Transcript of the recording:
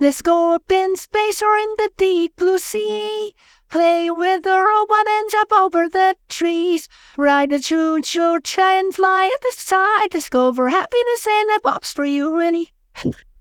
Let's go up in space or in the deep blue sea. Play with the robot and jump over the trees. Ride a choo-choo train, fly at the side. Discover happiness and a box for you and me.